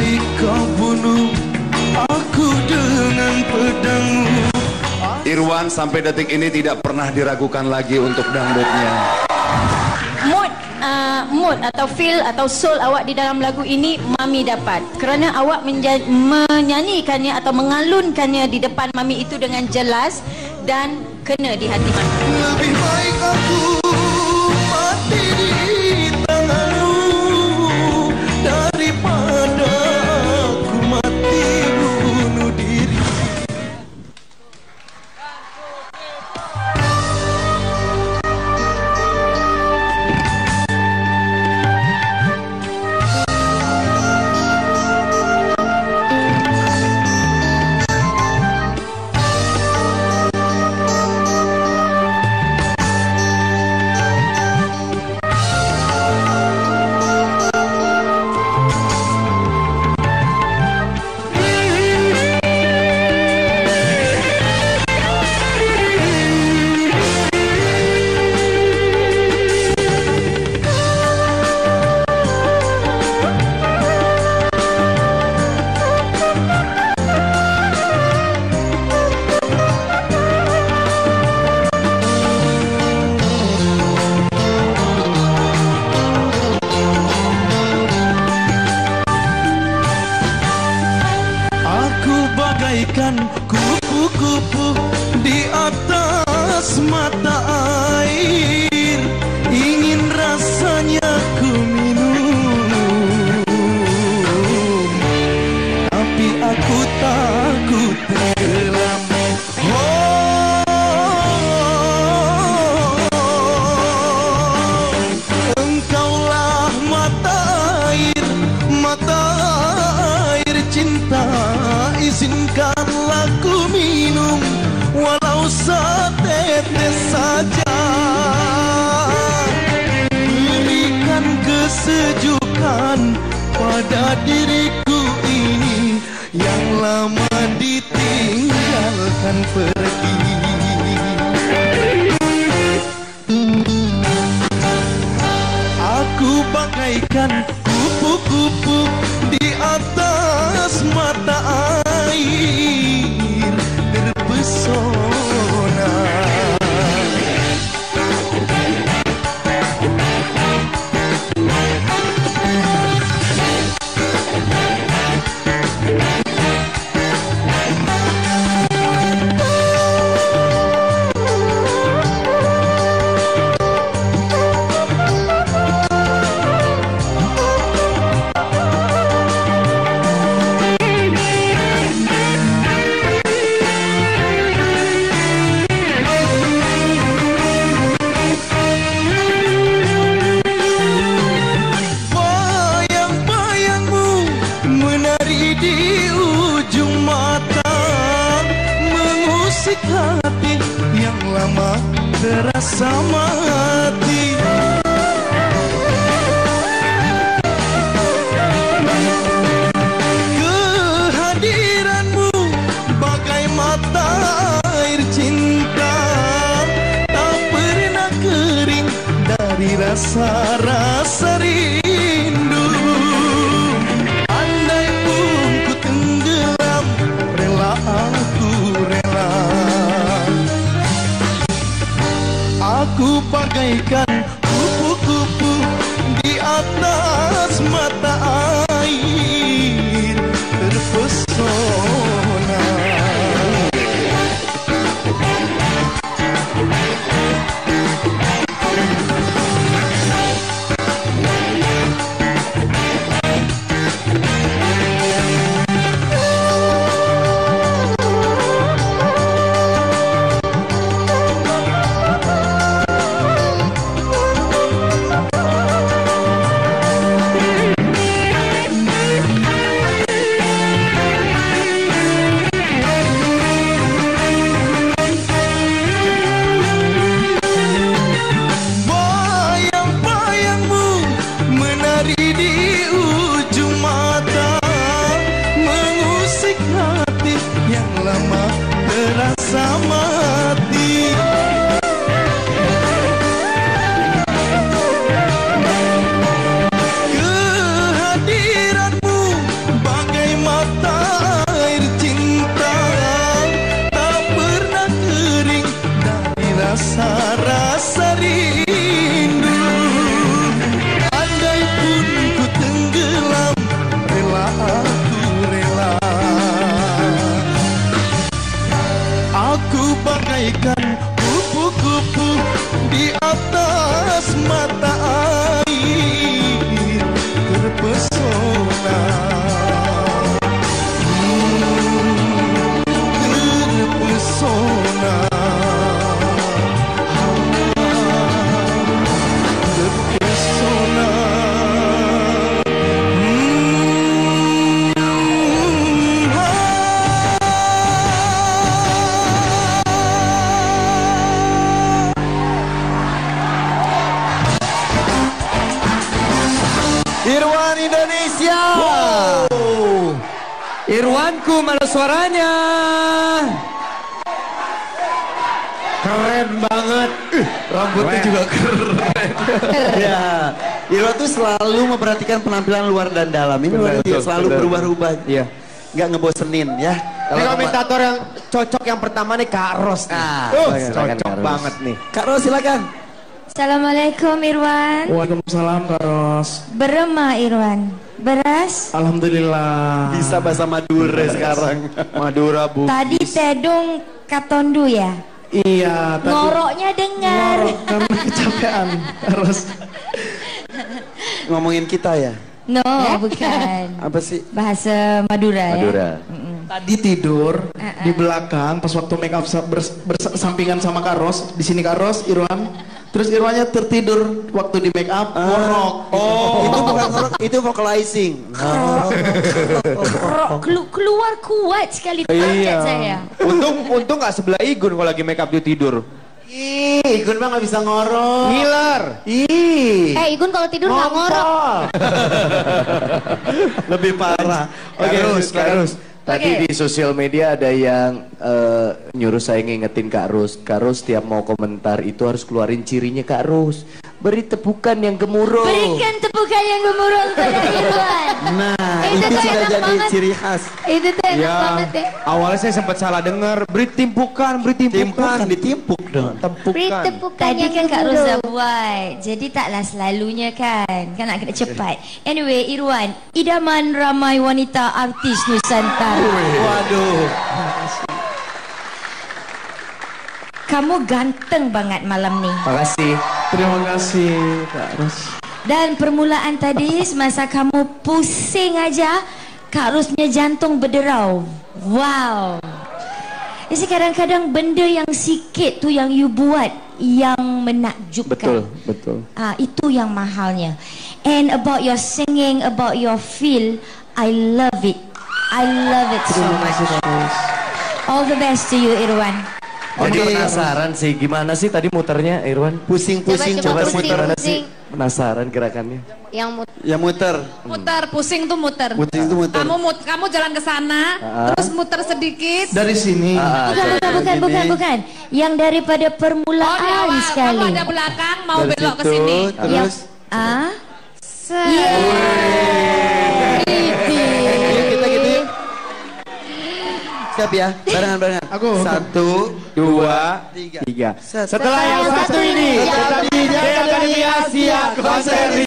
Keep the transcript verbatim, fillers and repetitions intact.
baik kau bunuh aku dengan pedangmu. Irwan sampai detik ini tidak pernah diragukan lagi untuk dangdutnya. Mood, uh, mood atau feel atau soul awak di dalam lagu ini Mami dapat. Kerana awak menyanyikannya atau mengalunkannya di depan Mami itu dengan jelas dan kena di hati Mami. Lebih baik aku mati di tanganmu daripada aku mati bunuh diri. Bagaikan kupu-kupu di atas mata air, ingin rasanya ku minum, tapi aku takut tenggelam. Oh, engkaulah mata air, mata air cinta. Izinkanlah ku minum walau setetes saja. Berikan kesejukan pada diriku ini yang lama ditinggalkan pergi. Aku bagaikan kupu-kupu di atas mata air, terpesona. Di ujung mata mengusik hati yang lama terasa mati. Kehadiranmu bagai mata air cinta, tak pernah kering dari rasa-rasa rindu. Aku bagaikan kupu-kupu di atas mata air, terpesona. Irwan Indonesia. Wow. Irwanku mana suaranya? Keren banget. Uh, rambutnya Weh. juga keren. Ya, Irwan tuh selalu memperhatikan penampilan luar dan dalam. Ini luar Betul, biasa, selalu betul. berubah-ubah. Iya. Nggak ngebosenin ya. Ini komentator yang cocok yang pertama nih Kak Ros. nih. Ah, uh, silakan, cocok Kak Ros. banget nih. Kak Ros silakan. Assalamualaikum Irwan. Waalaikumsalam Kak Ros. Berema Irwan. Beras. Alhamdulillah. Bisa bahasa Madura sekarang. Madura Bu. Tadi tedung katondu ya. Iya. Tadi Ngoroknya dengar. ngorok karena kecapean Kak Ros. Ngomongin kita ya. No, bukan. Apa sih? Bahasa Madura, Madura. ya. Mm-mm. Tadi tidur di belakang pas waktu make up sa- bers- bersampingan sama Kak Ros. Di sini Kak Ros, Irwan. Terus Irwannya tertidur waktu di make up, ngorok. Oh, itu bukan ngorok, itu vocalizing. Ro- kelu- keluar kuat sekali toncat saya. Untung untung nggak sebelah Igun kalau lagi make up dia tidur. Ih, Igun mah nggak bisa ngorok. Ngiler. Ih, Eh, Igun kalau tidur nggak ngorok. lebih parah. Oke, Rus, Kak Rus. Tadi Oke. di sosial media ada yang eh, nyuruh saya ngingetin Kak Rus. Kak Rus tiap mau komentar itu harus keluarin cirinya Kak Rus. Beri tepukan yang gemuruh. Berikan tepukan yang gemuruh kepada Irwan. Nah, Itu itu tuh sudah enak jadi banget. ciri khas. Itu tuh enak Ya, banget ya. awalnya saya sempat salah dengar. Beri timpukan, beri timpukan. Timpukan, ditimpuk dong. Tempukan. Tadi kan Kak Rosa buat. Jadi taklah selalunya kan. Kan nak kena cepat. Anyway, Irwan, idaman ramai wanita artis Nusantara. Waduh. Kamu ganteng banget malam ni. Makasih. Terima kasih Kak Ros. Dan permulaan tadi semasa kamu pusing aja, Kak Rosnya jantung berderau. Wow. Jadi kadang-kadang benda yang sikit tu yang you buat yang menakjubkan. Betul, betul. Ah, itu yang mahalnya. And about your singing, about your feel, I love it. I love it so Terima much. kasih Kak Ros. All the best to you, Irwan. Jadi Oke. penasaran sih gimana sih tadi muternya Irwan? Pusing-pusing Coba, coba coba, muter. Gimana pusing. sih? Penasaran gerakannya. Yang mut- Ya muter. muter, pusing tuh muter. Pusing itu muter. Kamu mut, kamu jalan ke sana, terus muter sedikit. Dari sini. Ah, Bukan, bukan, bukan, Ini. bukan, bukan. Yang daripada Oh, di permulaan awal, sekali. kamu ada belakang, mau Dari belok ke situ, sini. terus Ah? Set. Yeah. yuk kita gitu yuk. Siap ya, barengan-barengan. Aku. Satu, Dua, tiga. tiga. Set. Setelah yang satu ini, Tetap tetap di Akademi Asia konser